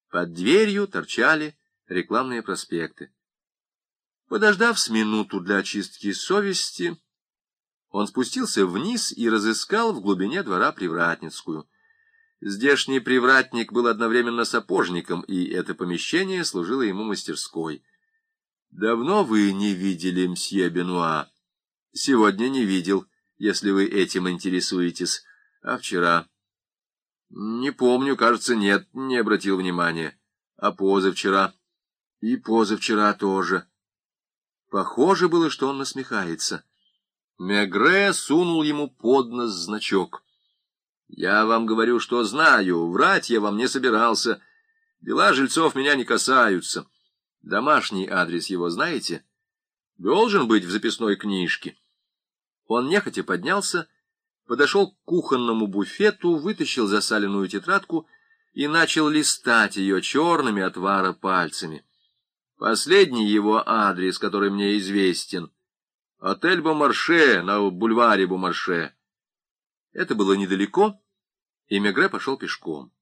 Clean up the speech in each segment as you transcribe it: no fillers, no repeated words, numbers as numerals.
Под дверью торчали рекламные проспекты. Подождав с минуту для очистки совести, он спустился вниз и разыскал в глубине двора Привратницкую. Здешний привратник был одновременно сапожником, и это помещение служило ему мастерской. — Давно вы не видели мсье Бенуа? — Сегодня не видел, если вы этим интересуетесь. — А вчера? — Не помню, кажется, нет, не обратил внимания. — А позавчера? — И позавчера тоже. Похоже было, что он насмехается. Мегре сунул ему под нос значок. — Я вам говорю, что знаю, врать я вам не собирался. Дела жильцов меня не касаются. Домашний адрес его знаете? Должен быть в записной книжке. Он нехотя поднялся, подошел к кухонному буфету, вытащил засаленную тетрадку и начал листать ее черными от вара пальцами. Последний его адрес, который мне известен — отель Бомарше на бульваре Бомарше. Это было недалеко, и Мегре пошел пешком.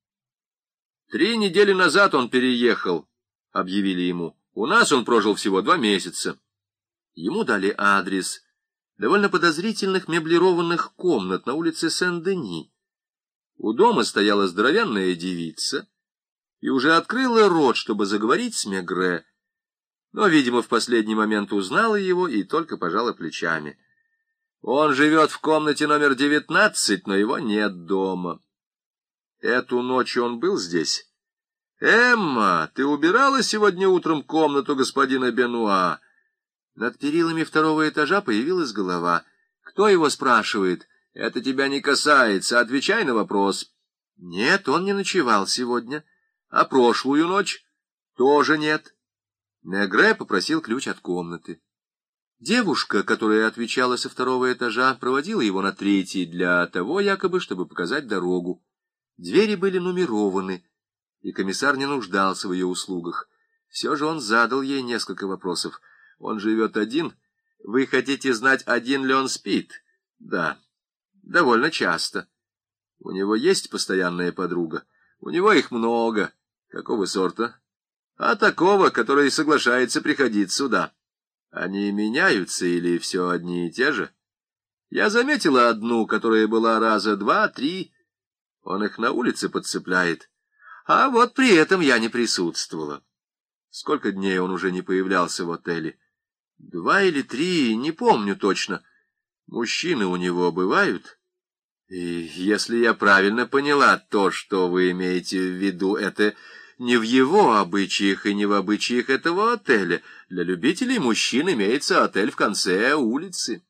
3 недели назад он переехал, — объявили ему. У нас он прожил всего 2 месяца. Ему дали адрес довольно подозрительных меблированных комнат на улице Сен-Дени. У дома стояла здоровенная девица и уже открыла рот, чтобы заговорить с Мегре, но, видимо, в последний момент узнала его и только пожала плечами. Он живет в комнате номер 19, но его нет дома. Эту ночь он был здесь. «Эмма, ты убирала сегодня утром комнату господина Бенуа?» Над перилами 2-го этажа появилась голова. «Кто его спрашивает?» «Это тебя не касается. Отвечай на вопрос». «Нет, он не ночевал сегодня. А прошлую ночь?» «Тоже нет». Мегре попросил ключ от комнаты. Девушка, которая отвечала со 2-го этажа, проводила его на 3-й для того, якобы, чтобы показать дорогу. Двери были нумерованы, и комиссар не нуждался в ее услугах. Все же он задал ей несколько вопросов. Он живет один? Вы хотите знать, один ли он спит? Да, довольно часто. У него есть постоянная подруга? У него их много. Какого сорта? А такого, который соглашается приходить сюда. Они меняются или все одни и те же? Я заметила одну, которая была раза 2-3. Он их на улице подцепляет. А вот при этом я не присутствовала. Сколько дней он уже не появлялся в отеле? 2 или 3, не помню точно. Мужчины у него бывают? И если я правильно поняла, то, что вы имеете в виду, это не в его обычаях и не в обычаях этого отеля. Для любителей мужчин имеется отель в конце улицы.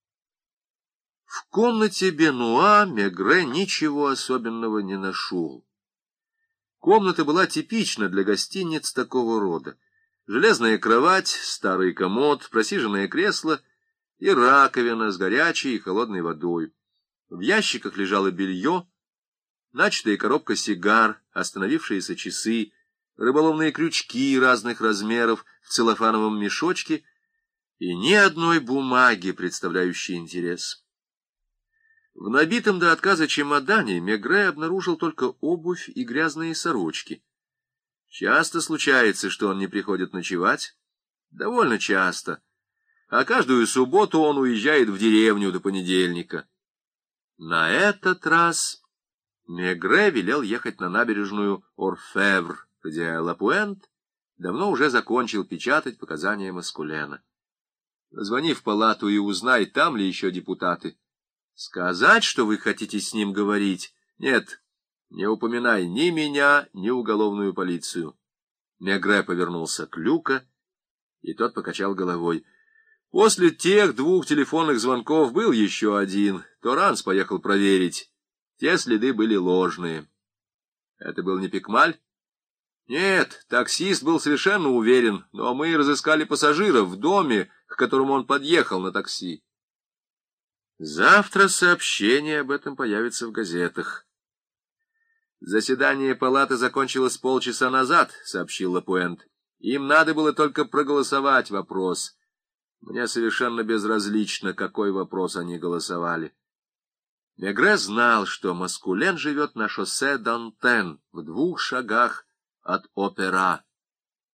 В комнате Бенуа Мегре ничего особенного не нашел. Комната была типична для гостиниц такого рода. Железная кровать, старый комод, просиженное кресло и раковина с горячей и холодной водой. В ящиках лежало белье, начатая коробка сигар, остановившиеся часы, рыболовные крючки разных размеров в целлофановом мешочке и ни одной бумаги, представляющей интерес. В набитом до отказа чемодане Мегре обнаружил только обувь и грязные сорочки. Часто случается, что он не приходит ночевать? Довольно часто. А каждую субботу он уезжает в деревню до понедельника. На этот раз Мегре велел ехать на набережную Орфевр, где Лапуэнт давно уже закончил печатать показания Маскулена. Звони в палату и узнай, там ли еще депутаты. Сказать, что вы хотите с ним говорить? Нет. Не упоминай ни меня, ни уголовную полицию. Мегре повернулся к Люка, и тот покачал головой. После тех 2 телефонных звонков был еще один. Торанс поехал проверить. Те следы были ложные. Это был не Пикмаль? Нет, таксист был совершенно уверен, но мы разыскали пассажира в доме, к которому он подъехал на такси. Завтра сообщение об этом появится в газетах. «Заседание палаты закончилось полчаса назад», — сообщил Лапуэнт. «Им надо было только проголосовать вопрос. Мне совершенно безразлично, какой вопрос они голосовали». Мегре знал, что Маскулен живет на шоссе Дантен в 2 шагах от опера.